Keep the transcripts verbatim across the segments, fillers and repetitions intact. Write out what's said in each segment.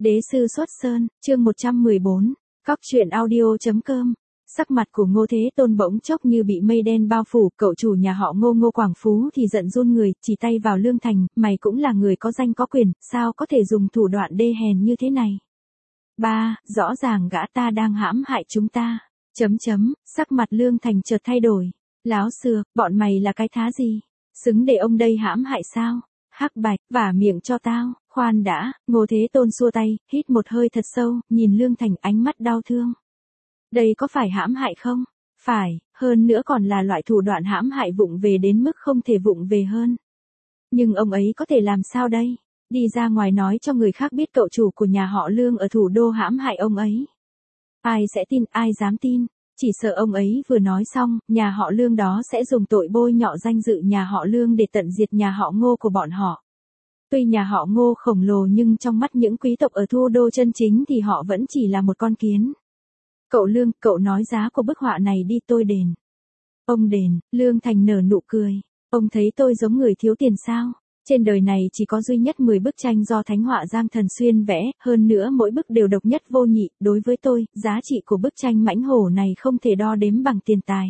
Đế sư xuất sơn, chương một trăm mười bốn, Cóc truyện audio.com. Sắc mặt của Ngô Thế Tôn bỗng chốc như bị mây đen bao phủ, cậu chủ nhà họ Ngô Ngô Quảng Phú thì giận run người, chỉ tay vào Lương Thành, mày cũng là người có danh có quyền, sao có thể dùng thủ đoạn đê hèn như thế này? Ba, rõ ràng gã ta đang hãm hại chúng ta. Chấm chấm, sắc mặt Lương Thành chợt thay đổi. Láo xược, bọn mày là cái thá gì? Xứng để ông đây hãm hại sao? Hắc Bạch, vả miệng cho tao. Khoan đã, Ngô Thế Tôn xua tay, hít một hơi thật sâu, nhìn Lương Thành ánh mắt đau thương. Đây có phải hãm hại không? Phải, hơn nữa còn là loại thủ đoạn hãm hại vụng về đến mức không thể vụng về hơn. Nhưng ông ấy có thể làm sao đây? Đi ra ngoài nói cho người khác biết cậu chủ của nhà họ Lương ở thủ đô hãm hại ông ấy. Ai sẽ tin, ai dám tin? Chỉ sợ ông ấy vừa nói xong, nhà họ Lương đó sẽ dùng tội bôi nhọ danh dự nhà họ Lương để tận diệt nhà họ Ngô của bọn họ. Tuy nhà họ Ngô khổng lồ nhưng trong mắt những quý tộc ở thủ đô chân chính thì họ vẫn chỉ là một con kiến. Cậu Lương, cậu nói giá của bức họa này đi tôi đền. Ông đền, Lương Thành nở nụ cười. Ông thấy tôi giống người thiếu tiền sao? Trên đời này chỉ có duy nhất mười bức tranh do thánh họa Giang Thần Xuyên vẽ, hơn nữa mỗi bức đều độc nhất vô nhị, đối với tôi, giá trị của bức tranh mãnh hổ này không thể đo đếm bằng tiền tài.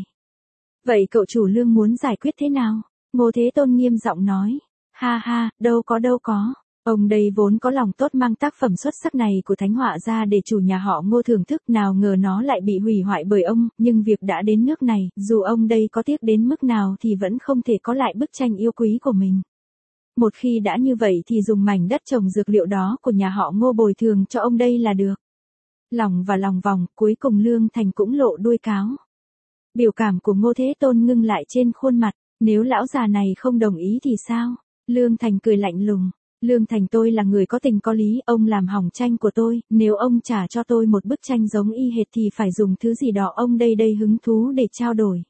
Vậy cậu chủ Lương muốn giải quyết thế nào? Ngô Thế Tôn nghiêm giọng nói. Ha ha, đâu có đâu có. Ông đây vốn có lòng tốt mang tác phẩm xuất sắc này của thánh họa ra để chủ nhà họ Ngô thưởng thức, nào ngờ nó lại bị hủy hoại bởi ông, nhưng việc đã đến nước này, dù ông đây có tiếc đến mức nào thì vẫn không thể có lại bức tranh yêu quý của mình. Một khi đã như vậy thì dùng mảnh đất trồng dược liệu đó của nhà họ Ngô bồi thường cho ông đây là được. Lòng và lòng vòng, cuối cùng Lương Thành cũng lộ đuôi cáo. Biểu cảm của Ngô Thế Tôn ngưng lại trên khuôn mặt, nếu lão già này không đồng ý thì sao? Lương Thành cười lạnh lùng. Lương Thành, tôi là người có tình có lý, ông làm hỏng tranh của tôi, nếu ông trả cho tôi một bức tranh giống y hệt thì phải dùng thứ gì đó ông đây đây hứng thú để trao đổi.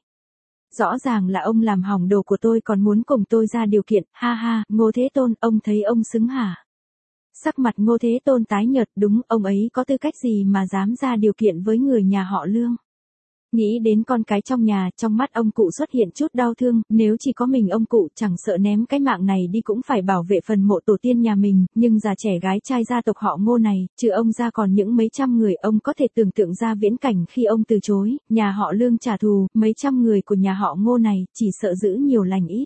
Rõ ràng là ông làm hỏng đồ của tôi còn muốn cùng tôi ra điều kiện, ha ha, Ngô Thế Tôn, ông thấy ông xứng hả? Sắc mặt Ngô Thế Tôn tái nhợt, đúng, ông ấy có tư cách gì mà dám ra điều kiện với người nhà họ Lương? Nghĩ đến con cái trong nhà, trong mắt ông cụ xuất hiện chút đau thương, nếu chỉ có mình ông cụ chẳng sợ ném cái mạng này đi cũng phải bảo vệ phần mộ tổ tiên nhà mình, nhưng già trẻ gái trai gia tộc họ Ngô này, trừ ông ra còn những mấy trăm người, ông có thể tưởng tượng ra viễn cảnh khi ông từ chối, nhà họ Lương trả thù, mấy trăm người của nhà họ Ngô này, chỉ sợ giữ nhiều lành ít.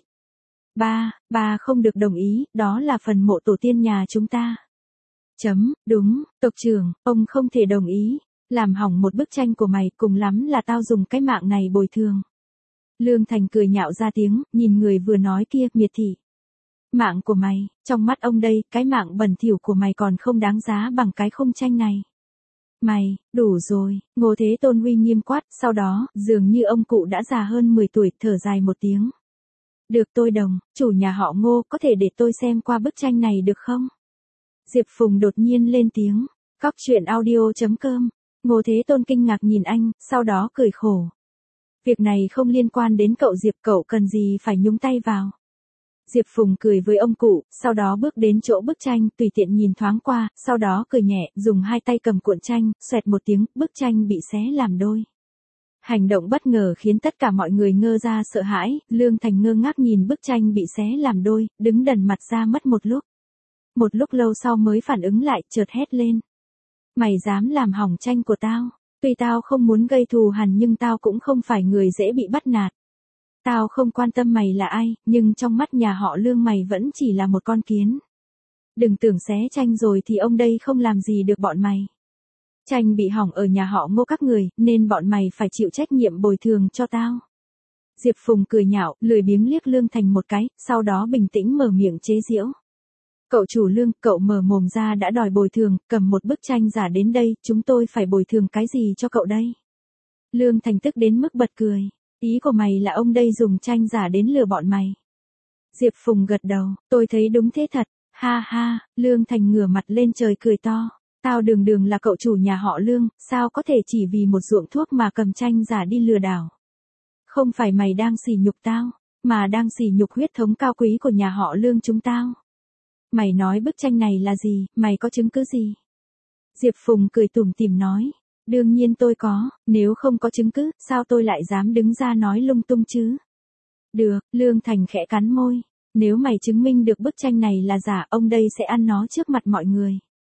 Ba, ba không được đồng ý, đó là phần mộ tổ tiên nhà chúng ta. Chấm, đúng, tộc trưởng, ông không thể đồng ý. Làm hỏng một bức tranh của mày, cùng lắm là tao dùng cái mạng này bồi thường. Lương Thành cười nhạo ra tiếng, nhìn người vừa nói kia, miệt thị. Mạng của mày, trong mắt ông đây, cái mạng bẩn thỉu của mày còn không đáng giá bằng cái khung tranh này. Mày, đủ rồi, Ngô Thế Tôn uy nghiêm quát, sau đó, dường như ông cụ đã già hơn mười tuổi, thở dài một tiếng. Được tôi đồng, chủ nhà họ Ngô, có thể để tôi xem qua bức tranh này được không? Diệp Phùng đột nhiên lên tiếng. Cóc truyện audio.com. Ngô Thế Tôn kinh ngạc nhìn anh, sau đó cười khổ. Việc này không liên quan đến cậu Diệp, cậu cần gì phải nhúng tay vào. Diệp Phùng cười với ông cụ, sau đó bước đến chỗ bức tranh, tùy tiện nhìn thoáng qua, sau đó cười nhẹ, dùng hai tay cầm cuộn tranh, xoẹt một tiếng, bức tranh bị xé làm đôi. Hành động bất ngờ khiến tất cả mọi người ngơ ra sợ hãi, Lương Thành ngơ ngác nhìn bức tranh bị xé làm đôi, đứng đần mặt ra mất một lúc. Một lúc lâu sau mới phản ứng lại, chợt hét lên. Mày dám làm hỏng tranh của tao, tuy tao không muốn gây thù hằn nhưng tao cũng không phải người dễ bị bắt nạt. Tao không quan tâm mày là ai, nhưng trong mắt nhà họ Lương mày vẫn chỉ là một con kiến. Đừng tưởng xé tranh rồi thì ông đây không làm gì được bọn mày. Tranh bị hỏng ở nhà họ Ngô các người, nên bọn mày phải chịu trách nhiệm bồi thường cho tao. Diệp Phùng cười nhạo, lười biếng liếc Lương Thành một cái, sau đó bình tĩnh mở miệng chế giễu. Cậu chủ Lương, cậu mở mồm ra đã đòi bồi thường, cầm một bức tranh giả đến đây, chúng tôi phải bồi thường cái gì cho cậu đây? Lương Thành tức đến mức bật cười. Ý của mày là ông đây dùng tranh giả đến lừa bọn mày. Diệp Phùng gật đầu, tôi thấy đúng thế thật, ha ha, Lương Thành ngửa mặt lên trời cười to. Tao đường đường là cậu chủ nhà họ Lương, sao có thể chỉ vì một ruộng thuốc mà cầm tranh giả đi lừa đảo? Không phải mày đang sỉ nhục tao, mà đang sỉ nhục huyết thống cao quý của nhà họ Lương chúng tao. Mày nói bức tranh này là gì, mày có chứng cứ gì? Diệp Phùng cười tủm tỉm nói. Đương nhiên tôi có, nếu không có chứng cứ, sao tôi lại dám đứng ra nói lung tung chứ? Được, Lương Thành khẽ cắn môi. Nếu mày chứng minh được bức tranh này là giả, ông đây sẽ ăn nó trước mặt mọi người.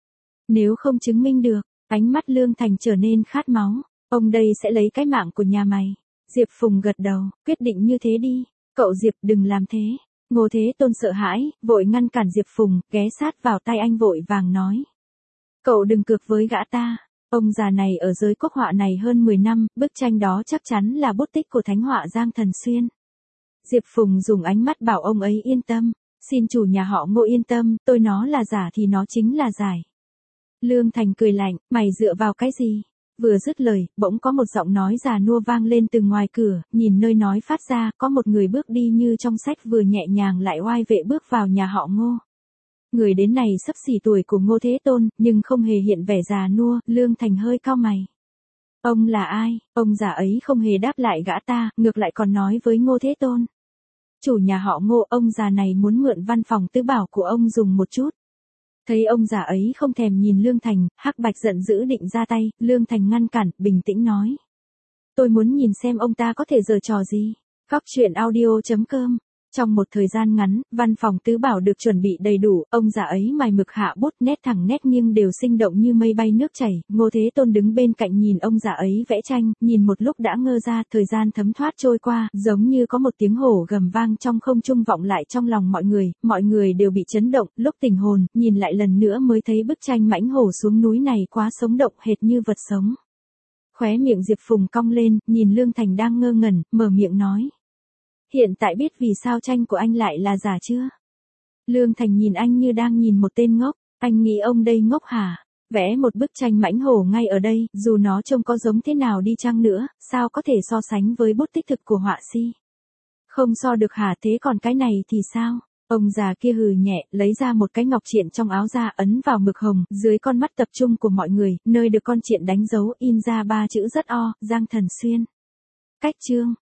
Nếu không chứng minh được, ánh mắt Lương Thành trở nên khát máu. Ông đây sẽ lấy cái mạng của nhà mày. Diệp Phùng gật đầu, quyết định như thế đi. Cậu Diệp đừng làm thế. Ngô Thế Tôn sợ hãi, vội ngăn cản Diệp Phùng, ghé sát vào tay anh vội vàng nói. Cậu đừng cược với gã ta. Ông già này ở giới quốc họa này hơn mười năm, bức tranh đó chắc chắn là bút tích của thánh họa Giang Thần Xuyên. Diệp Phùng dùng ánh mắt bảo ông ấy yên tâm. Xin chủ nhà họ Ngô yên tâm, tôi nó là giả thì nó chính là giải. Lương Thành cười lạnh, mày dựa vào cái gì? Vừa dứt lời, bỗng có một giọng nói già nua vang lên từ ngoài cửa, nhìn nơi nói phát ra, có một người bước đi như trong sách vừa nhẹ nhàng lại oai vệ bước vào nhà họ Ngô. Người đến này xấp xỉ tuổi của Ngô Thế Tôn, nhưng không hề hiện vẻ già nua, Lương Thành hơi cau mày. Ông là ai? Ông già ấy không hề đáp lại gã ta, ngược lại còn nói với Ngô Thế Tôn. Chủ nhà họ Ngô, ông già này muốn mượn văn phòng tứ bảo của ông dùng một chút. Thấy ông già ấy không thèm nhìn Lương Thành, Hắc Bạch giận dữ định ra tay, Lương Thành ngăn cản, bình tĩnh nói. Tôi muốn nhìn xem ông ta có thể giở trò gì. Góc truyện audio chấm com. Trong một thời gian ngắn, văn phòng tứ bảo được chuẩn bị đầy đủ, ông già ấy mài mực hạ bút, nét thẳng nét nghiêng đều sinh động như mây bay nước chảy. Ngô Thế Tôn đứng bên cạnh nhìn ông già ấy vẽ tranh, nhìn một lúc đã ngơ ra, thời gian thấm thoát trôi qua, giống như có một tiếng hổ gầm vang trong không trung vọng lại trong lòng mọi người, mọi người đều bị chấn động, lúc tỉnh hồn, nhìn lại lần nữa mới thấy bức tranh mãnh hổ xuống núi này quá sống động hệt như vật sống. Khóe miệng Diệp Phùng cong lên, nhìn Lương Thành đang ngơ ngẩn, mở miệng nói. Hiện tại biết vì sao tranh của anh lại là giả chưa? Lương Thành nhìn anh như đang nhìn một tên ngốc, anh nghĩ ông đây ngốc hả? Vẽ một bức tranh mãnh hổ ngay ở đây, dù nó trông có giống thế nào đi chăng nữa, sao có thể so sánh với bút tích thực của họa si? Không so được hả, thế còn cái này thì sao? Ông già kia hừ nhẹ, lấy ra một cái ngọc triện trong áo ra ấn vào mực hồng, dưới con mắt tập trung của mọi người, nơi được con triện đánh dấu in ra ba chữ rất o, Giang Thần Xuyên. Cách chương.